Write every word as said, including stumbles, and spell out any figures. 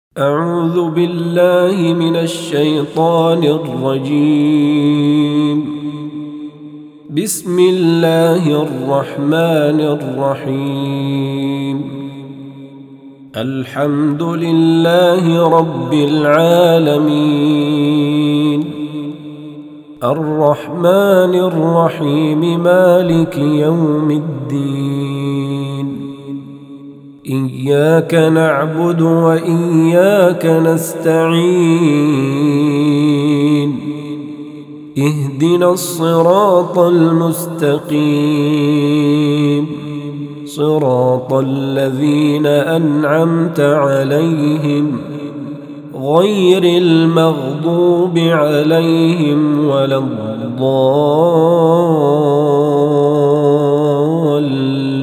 أعوذ بالله من الشيطان الرجيم. بسم الله الرحمن الرحيم. الحمد لله رب العالمين، الرحمن الرحيم، مالك يوم الدين. إياك نعبد وإياك نستعين. اهدنا الصراط المستقيم، صراط الذين أنعمت عليهم غير المغضوب عليهم ولا الضالين.